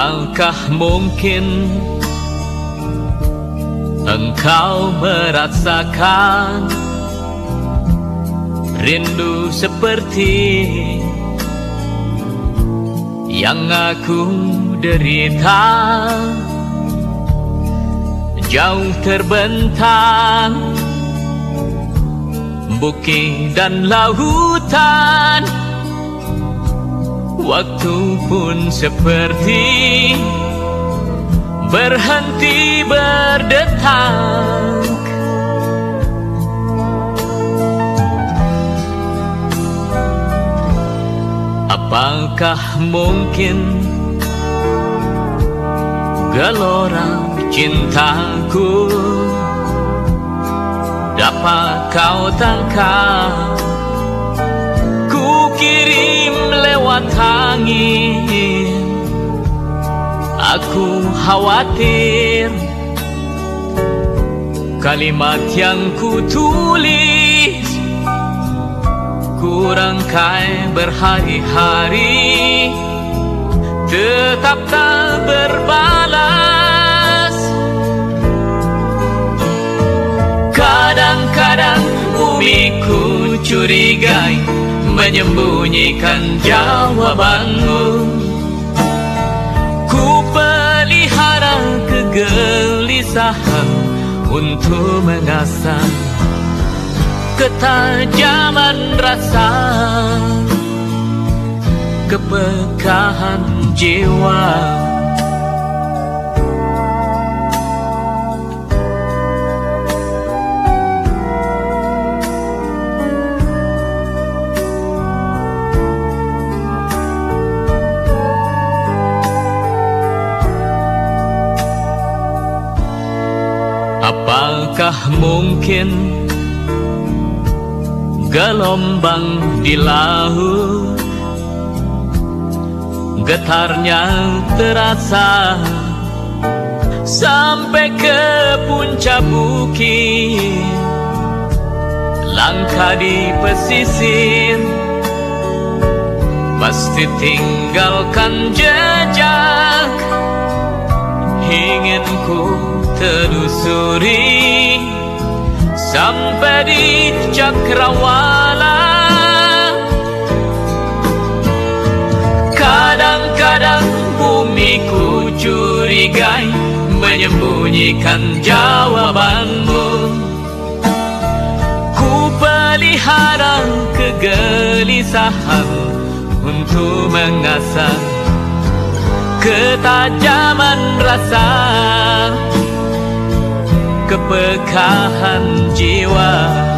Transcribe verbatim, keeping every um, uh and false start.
Apakah mungkin engkau merasakan rindu seperti yang aku derita? Jauh terbentang bukit dan lautan, waktu pun seperti berhenti berdetak. Apakah mungkin gelora cintaku dapat kau tangkap? Ku kirim lewat angin, aku khawatir kalimat yang ku tulis ku rangkai berhari-hari tetap tak berbalas. Kadang-kadang bumiku curigai menyembunyikan jawabanmu. Ku pelihara kegelisahan untuk mengasah ketajaman rasa, kepekahan jiwa. Apakah mungkin gelombang di laut getarnya terasa sampai ke puncak bukit? Langkah di pesisir pasti tinggalkan jejak. Ingin ku telusuri sampai di cakrawala. Kadang-kadang bumiku curigai menyembunyikan jawabanmu. Ku pelihara kegelisahan untuk mengasah ketajaman rasa, kepekahan jiwa.